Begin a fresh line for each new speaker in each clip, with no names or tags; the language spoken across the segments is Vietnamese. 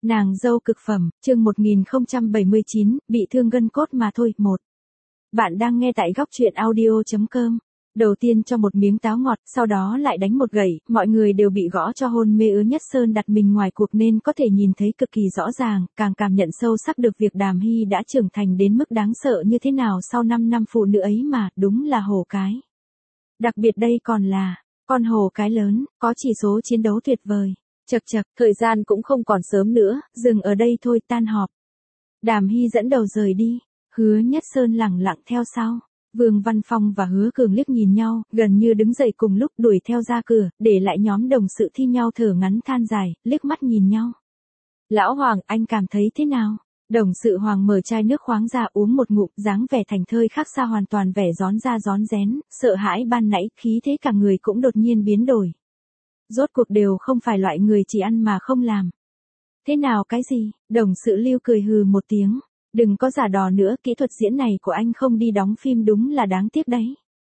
Nàng dâu cực phẩm, chương 1079, bị thương gân cốt mà thôi, 1. Bạn đang nghe tại góc truyện audio.com. Đầu tiên cho một miếng táo ngọt, sau đó lại đánh một gậy, mọi người đều bị gõ cho hôn mê. Nhất Sơn đặt mình ngoài cuộc nên có thể nhìn thấy cực kỳ rõ ràng, càng cảm nhận sâu sắc được việc Đàm Hy đã trưởng thành đến mức đáng sợ như thế nào sau 5 năm phụ nữ ấy mà, đúng là hổ cái. Đặc biệt đây còn là con hổ cái lớn, có chỉ số chiến đấu tuyệt vời. Chậc chậc, thời gian cũng không còn sớm nữa, dừng ở đây thôi, tan họp. Đàm Hy dẫn đầu rời đi, Hứa Nhất Sơn lẳng lặng theo sau. Vương Văn Phong và Hứa Cường liếc nhìn nhau, gần như đứng dậy cùng lúc đuổi theo ra cửa, để lại nhóm đồng sự thi nhau thở ngắn than dài, liếc mắt nhìn nhau. Lão Hoàng, anh cảm thấy thế nào? Đồng sự Hoàng mở chai nước khoáng ra uống một ngụm, dáng vẻ thành thơi khác xa hoàn toàn vẻ rón ra rón rén, sợ hãi ban nãy, khí thế cả người cũng đột nhiên biến đổi. Rốt cuộc đều không phải loại người chỉ ăn mà không làm. Thế nào cái gì? Đồng sự Lưu cười hừ một tiếng. Đừng có giả đò nữa, kỹ thuật diễn này của anh không đi đóng phim đúng là đáng tiếc đấy.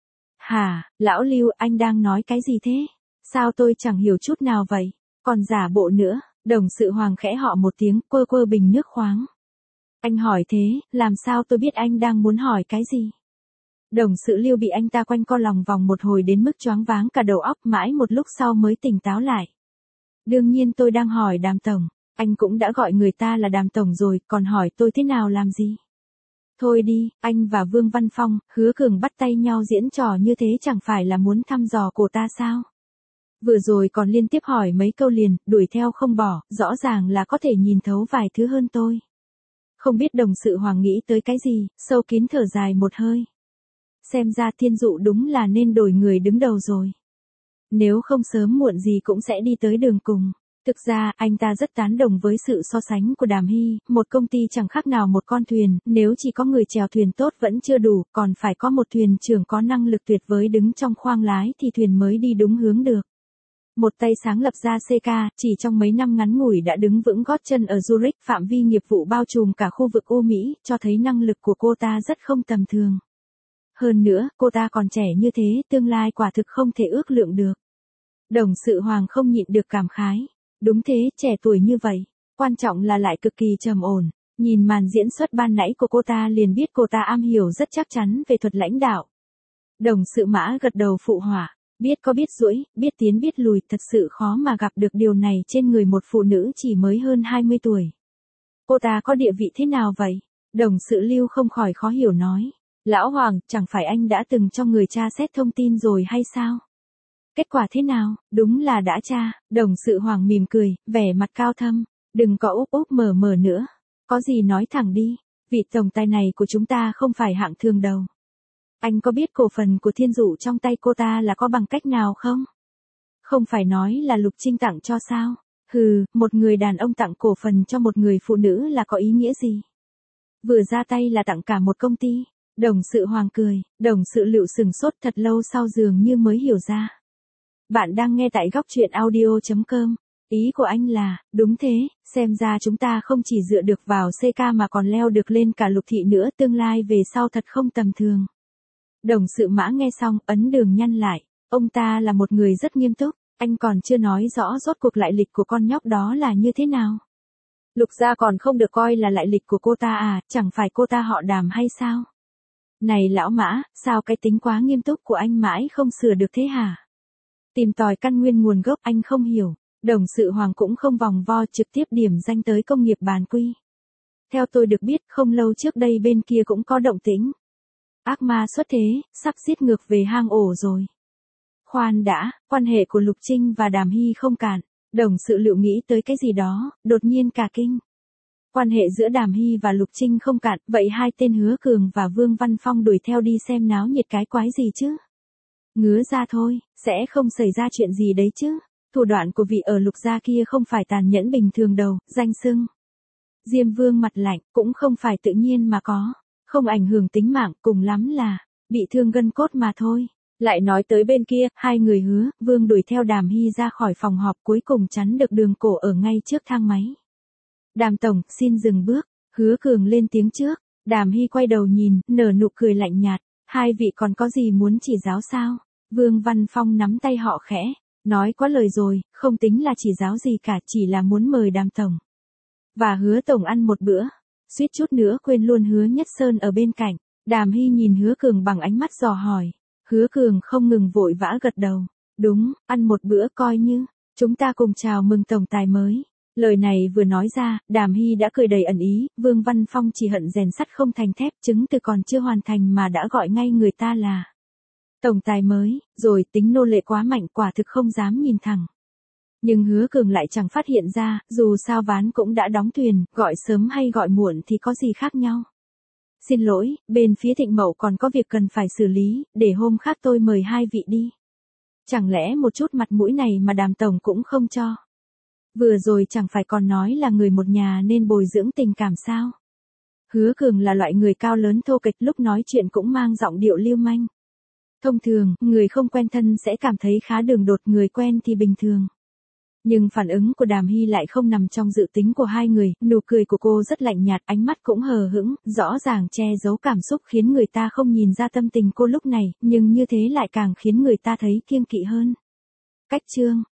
Hả, lão Lưu, anh đang nói cái gì thế? Sao tôi chẳng hiểu chút nào vậy? Còn giả bộ nữa, đồng sự Hoàng khẽ họ một tiếng, quơ quơ bình nước khoáng. Anh hỏi thế, làm sao tôi biết anh đang muốn hỏi cái gì? Đồng sự Lưu bị anh ta quanh co lòng vòng một hồi đến mức choáng váng cả đầu óc, mãi một lúc sau mới tỉnh táo lại. Đương nhiên tôi đang hỏi Đàm tổng, anh cũng đã gọi người ta là Đàm tổng rồi, còn hỏi tôi thế nào làm gì? Thôi đi, anh và Vương Văn Phong, Hứa Cường bắt tay nhau diễn trò như thế chẳng phải là muốn thăm dò cô ta sao? Vừa rồi còn liên tiếp hỏi mấy câu liền, đuổi theo không bỏ, rõ ràng là có thể nhìn thấu vài thứ hơn tôi. Không biết đồng sự Hoàng nghĩ tới cái gì, sâu kín thở dài một hơi. Xem ra Thiên Dụ đúng là nên đổi người đứng đầu rồi. Nếu không sớm muộn gì cũng sẽ đi tới đường cùng. Thực ra, anh ta rất tán đồng với sự so sánh của Đàm Hy, một công ty chẳng khác nào một con thuyền, nếu chỉ có người chèo thuyền tốt vẫn chưa đủ, còn phải có một thuyền trưởng có năng lực tuyệt vời đứng trong khoang lái thì thuyền mới đi đúng hướng được. Một tay sáng lập ra CK, chỉ trong mấy năm ngắn ngủi đã đứng vững gót chân ở Zurich, phạm vi nghiệp vụ bao trùm cả khu vực Âu Mỹ, cho thấy năng lực của cô ta rất không tầm thường. Hơn nữa, cô ta còn trẻ như thế, tương lai quả thực không thể ước lượng được. Đồng sự Hoàng không nhịn được cảm khái. Đúng thế, trẻ tuổi như vậy, quan trọng là lại cực kỳ trầm ổn. Nhìn màn diễn xuất ban nãy của cô ta liền biết cô ta am hiểu rất chắc chắn về thuật lãnh đạo. Đồng sự Mã gật đầu phụ họa, biết có biết duỗi, biết tiến biết lùi, thật sự khó mà gặp được điều này trên người một phụ nữ chỉ mới hơn 20 tuổi. Cô ta có địa vị thế nào vậy? Đồng sự Lưu không khỏi khó hiểu nói. Lão Hoàng, chẳng phải anh đã từng cho người tra xét thông tin rồi hay sao? Kết quả thế nào? Đúng là đã tra. Đồng sự Hoàng mỉm cười, vẻ mặt cao thâm. Đừng có úp úp mở mở nữa. Có gì nói thẳng đi. Vị tổng tài này của chúng ta không phải hạng thường đâu. Anh có biết cổ phần của Thiên Dụ trong tay cô ta là có bằng cách nào không? Không phải nói là Lục Trinh tặng cho sao? Hừ, một người đàn ông tặng cổ phần cho một người phụ nữ là có ý nghĩa gì? Vừa ra tay là tặng cả một công ty. Đồng sự Hoàng cười, đồng sự Lựu sừng sốt thật lâu sau dường như mới hiểu ra. Bạn đang nghe tại góc truyện audio.com. Ý của anh là, đúng thế, xem ra chúng ta không chỉ dựa được vào CK mà còn leo được lên cả Lục thị nữa, tương lai về sau thật không tầm thường. Đồng sự Mã nghe xong, ấn đường nhăn lại, ông ta là một người rất nghiêm túc, anh còn chưa nói rõ rốt cuộc lại lịch của con nhóc đó là như thế nào. Lục gia còn không được coi là lại lịch của cô ta à, chẳng phải cô ta họ Đàm hay sao? Này lão Mã, sao cái tính quá nghiêm túc của anh mãi không sửa được thế hả? Tìm tòi căn nguyên nguồn gốc anh không hiểu. Đồng sự Hoàng cũng không vòng vo, trực tiếp điểm danh tới công nghiệp Bàn Quy. Theo tôi được biết, không lâu trước đây bên kia cũng có động tĩnh. Ác ma xuất thế, sắp giết ngược về hang ổ rồi. Khoan đã, quan hệ của Lục Trinh và Đàm Hy không cạn. Đồng sự Lựu nghĩ tới cái gì đó, đột nhiên cả kinh. Quan hệ giữa Đàm Hy và Lục Trinh không cạn, vậy hai tên Hứa Cường và Vương Văn Phong đuổi theo đi xem náo nhiệt cái quái gì chứ? Ngứa ra thôi, sẽ không xảy ra chuyện gì đấy chứ. Thủ đoạn của vị ở Lục gia kia không phải tàn nhẫn bình thường đâu, danh xưng. Diêm Vương mặt lạnh, cũng không phải tự nhiên mà có. Không ảnh hưởng tính mạng, cùng lắm là bị thương gân cốt mà thôi. Lại nói tới bên kia, hai người Hứa, Vương đuổi theo Đàm Hy ra khỏi phòng họp, cuối cùng chắn được đường cổ ở ngay trước thang máy. Đàm tổng, xin dừng bước. Hứa Cường lên tiếng trước. Đàm Hy quay đầu nhìn, nở nụ cười lạnh nhạt. Hai vị còn có gì muốn chỉ giáo sao? Vương Văn Phong nắm tay họ khẽ. Nói quá lời rồi, không tính là chỉ giáo gì cả, chỉ là muốn mời Đàm tổng. Và Hứa Tổng ăn một bữa. Suýt chút nữa quên luôn Hứa Nhất Sơn ở bên cạnh. Đàm Hy nhìn Hứa Cường bằng ánh mắt dò hỏi. Hứa Cường không ngừng vội vã gật đầu. Đúng, ăn một bữa coi như. Chúng ta cùng chào mừng tổng tài mới. Lời này vừa nói ra, Đàm Hy đã cười đầy ẩn ý, Vương Văn Phong chỉ hận rèn sắt không thành thép, chứng từ còn chưa hoàn thành mà đã gọi ngay người ta là tổng tài mới, rồi tính nô lệ quá mạnh quả thực không dám nhìn thẳng. Nhưng Hứa Cường lại chẳng phát hiện ra, dù sao ván cũng đã đóng thuyền, gọi sớm hay gọi muộn thì có gì khác nhau. Xin lỗi, bên phía Thịnh Mậu còn có việc cần phải xử lý, để hôm khác tôi mời hai vị đi. Chẳng lẽ một chút mặt mũi này mà Đàm tổng cũng không cho? Vừa rồi chẳng phải còn nói là người một nhà nên bồi dưỡng tình cảm sao? Hứa Cường là loại người cao lớn thô kệch, lúc nói chuyện cũng mang giọng điệu lưu manh. Thông thường, người không quen thân sẽ cảm thấy khá đường đột, người quen thì bình thường. Nhưng phản ứng của Đàm Hy lại không nằm trong dự tính của hai người, nụ cười của cô rất lạnh nhạt, ánh mắt cũng hờ hững, rõ ràng che giấu cảm xúc khiến người ta không nhìn ra tâm tình cô lúc này, nhưng như thế lại càng khiến người ta thấy kiêng kỵ hơn. Cách chương